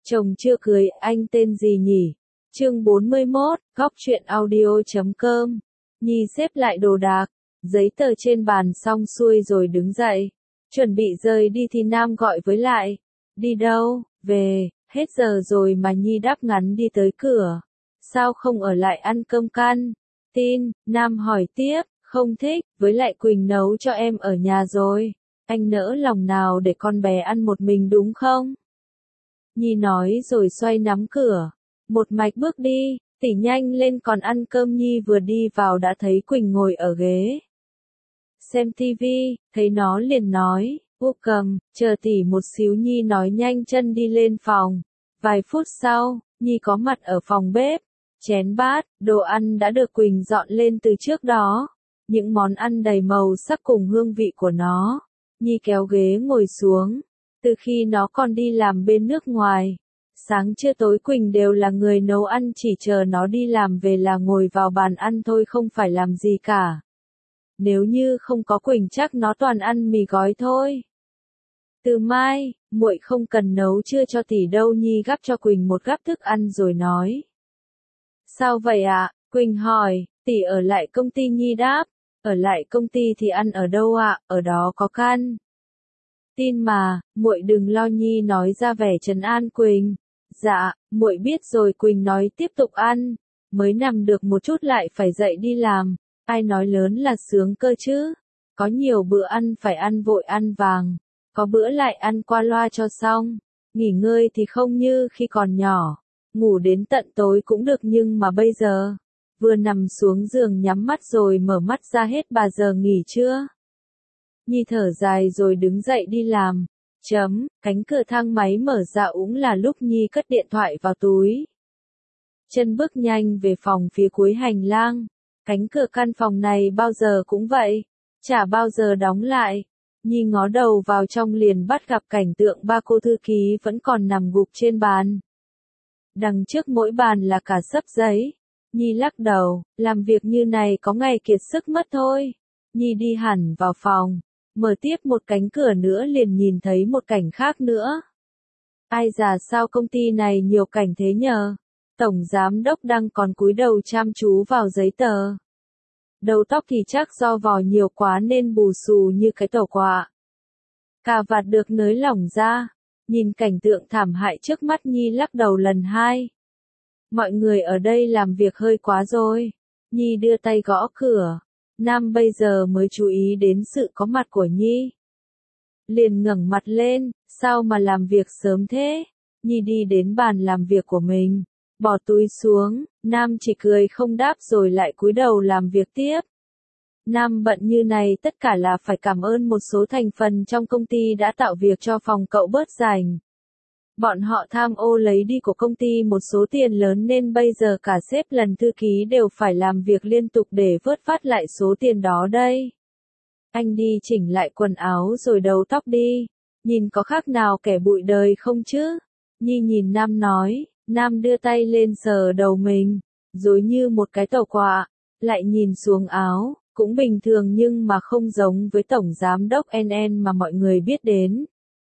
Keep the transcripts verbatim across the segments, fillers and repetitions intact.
Chồng chưa cưới, anh tên gì nhỉ? Chương bốn mươi mốt, góc truyện audio.com. Nhi xếp lại đồ đạc, giấy tờ trên bàn xong xuôi rồi đứng dậy. Chuẩn bị rời đi thì Nam gọi với lại. Đi đâu? Về, hết giờ rồi mà Nhi đáp ngắn đi tới cửa. Sao không ở lại ăn cơm căn? Tin, Nam hỏi tiếp, không thích, với lại Quỳnh nấu cho em ở nhà rồi. Anh nỡ lòng nào để con bé ăn một mình đúng không? Nhi nói rồi xoay nắm cửa. Một mạch bước đi, tỉ nhanh lên còn ăn cơm. Nhi vừa đi vào đã thấy Quỳnh ngồi ở ghế xem tivi, thấy nó liền nói, "Ú Cầm, chờ tỉ một xíu." Nhi nói nhanh chân đi lên phòng. Vài phút sau, Nhi có mặt ở phòng bếp. Chén bát, đồ ăn đã được Quỳnh dọn lên từ trước đó. Những món ăn đầy màu sắc cùng hương vị của nó. Nhi kéo ghế ngồi xuống. Từ khi nó còn đi làm bên nước ngoài, sáng trưa tối Quỳnh đều là người nấu ăn, chỉ chờ nó đi làm về là ngồi vào bàn ăn thôi, không phải làm gì cả. Nếu như không có Quỳnh chắc nó toàn ăn mì gói thôi. Từ mai, muội không cần nấu trưa cho tỉ đâu. Nhi gắp cho Quỳnh một gắp thức ăn rồi nói. Sao vậy ạ? Quỳnh hỏi. Tỉ ở lại công ty. Nhi đáp. Ở lại công ty thì ăn ở đâu ạ? Ở đó có căn tin mà, muội đừng lo. Nhi nói ra vẻ trấn an Quỳnh. Dạ, muội biết rồi. Quỳnh nói tiếp tục ăn. Mới nằm được một chút lại phải dậy đi làm. Ai nói lớn là sướng cơ chứ. Có nhiều bữa ăn phải ăn vội ăn vàng. Có bữa lại ăn qua loa cho xong. Nghỉ ngơi thì không như khi còn nhỏ. Ngủ đến tận tối cũng được, nhưng mà bây giờ. Vừa nằm xuống giường nhắm mắt rồi mở mắt ra hết ba giờ nghỉ trưa. Nhi thở dài rồi đứng dậy đi làm. Chấm, cánh cửa thang máy mở ra cũng là lúc Nhi cất điện thoại vào túi. Chân bước nhanh về phòng phía cuối hành lang. Cánh cửa căn phòng này bao giờ cũng vậy, chả bao giờ đóng lại. Nhi ngó đầu vào trong liền bắt gặp cảnh tượng ba cô thư ký vẫn còn nằm gục trên bàn. Đằng trước mỗi bàn là cả xấp giấy. Nhi lắc đầu, làm việc như này có ngày kiệt sức mất thôi. Nhi đi hẳn vào phòng. Mở tiếp một cánh cửa nữa liền nhìn thấy một cảnh khác nữa. Ai già sao công ty này nhiều cảnh thế nhờ. Tổng giám đốc đang còn cúi đầu chăm chú vào giấy tờ. Đầu tóc thì chắc do vò nhiều quá nên bù xù như cái tổ quạ. Cà vạt được nới lỏng ra. Nhìn cảnh tượng thảm hại trước mắt, Nhi lắc đầu lần hai. Mọi người ở đây làm việc hơi quá rồi. Nhi đưa tay gõ cửa. Nam bây giờ mới chú ý đến sự có mặt của Nhi. Liền ngẩng mặt lên, sao mà làm việc sớm thế? Nhi đi đến bàn làm việc của mình, bỏ túi xuống. Nam chỉ cười không đáp rồi lại cúi đầu làm việc tiếp. Nam bận như này tất cả là phải cảm ơn một số thành phần trong công ty đã tạo việc cho phòng cậu bớt rảnh. Bọn họ tham ô lấy đi của công ty một số tiền lớn nên bây giờ cả sếp lần thư ký đều phải làm việc liên tục để vớt vát lại số tiền đó đây. Anh đi chỉnh lại quần áo rồi đầu tóc đi. Nhìn có khác nào kẻ bụi đời không chứ? Nhi nhìn Nam nói. Nam đưa tay lên sờ đầu mình, rối như một cái tàu quạ. Lại nhìn xuống áo, cũng bình thường nhưng mà không giống với tổng giám đốc en en mà mọi người biết đến.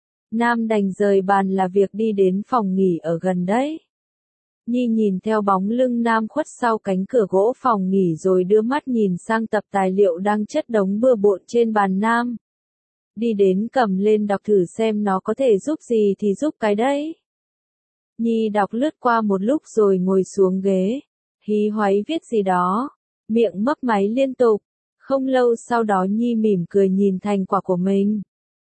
Nam đành rời bàn là việc đi đến phòng nghỉ ở gần đấy. Nhi nhìn theo bóng lưng Nam khuất sau cánh cửa gỗ phòng nghỉ rồi đưa mắt nhìn sang tập tài liệu đang chất đống bừa bộn trên bàn Nam. Đi đến cầm lên đọc thử xem nó có thể giúp gì thì giúp cái đấy. Nhi đọc lướt qua một lúc rồi ngồi xuống ghế. Hí hoáy viết gì đó. Miệng mấp máy liên tục. Không lâu sau đó Nhi mỉm cười nhìn thành quả của mình.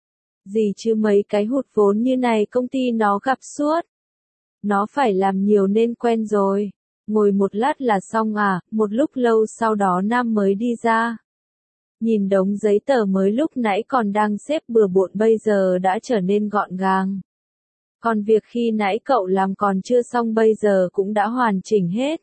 Gì chứ mấy cái hụt vốn như này công ty nó gặp suốt. Nó phải làm nhiều nên quen rồi. Ngồi một lát là xong à. Một lúc lâu sau đó Nam mới đi ra. Nhìn đống giấy tờ mới lúc nãy còn đang xếp bừa bộn bây giờ đã trở nên gọn gàng. Còn việc khi nãy cậu làm còn chưa xong bây giờ cũng đã hoàn chỉnh hết.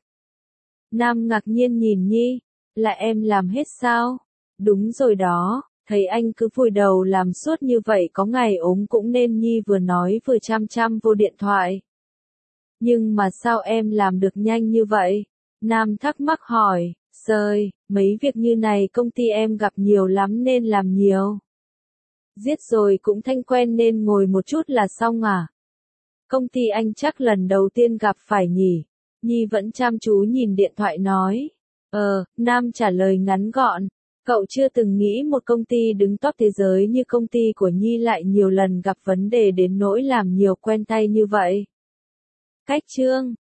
Nam ngạc nhiên nhìn Nhi. Là em làm hết sao? Đúng rồi đó. Thấy anh cứ vùi đầu làm suốt như vậy có ngày ốm cũng nên. Nhi vừa nói vừa chăm chăm vô điện thoại. Nhưng mà sao em làm được nhanh như vậy? Nam thắc mắc hỏi. Sơi, mấy việc như này công ty em gặp nhiều lắm nên làm nhiều. Giết rồi cũng thanh quen nên ngồi một chút là xong à? Công ty anh chắc lần đầu tiên gặp phải nhỉ? Nhi vẫn chăm chú nhìn điện thoại nói. Ờ, Nam trả lời ngắn gọn. Cậu chưa từng nghĩ một công ty đứng top thế giới như công ty của Nhi lại nhiều lần gặp vấn đề đến nỗi làm nhiều quen tay như vậy. Cách chương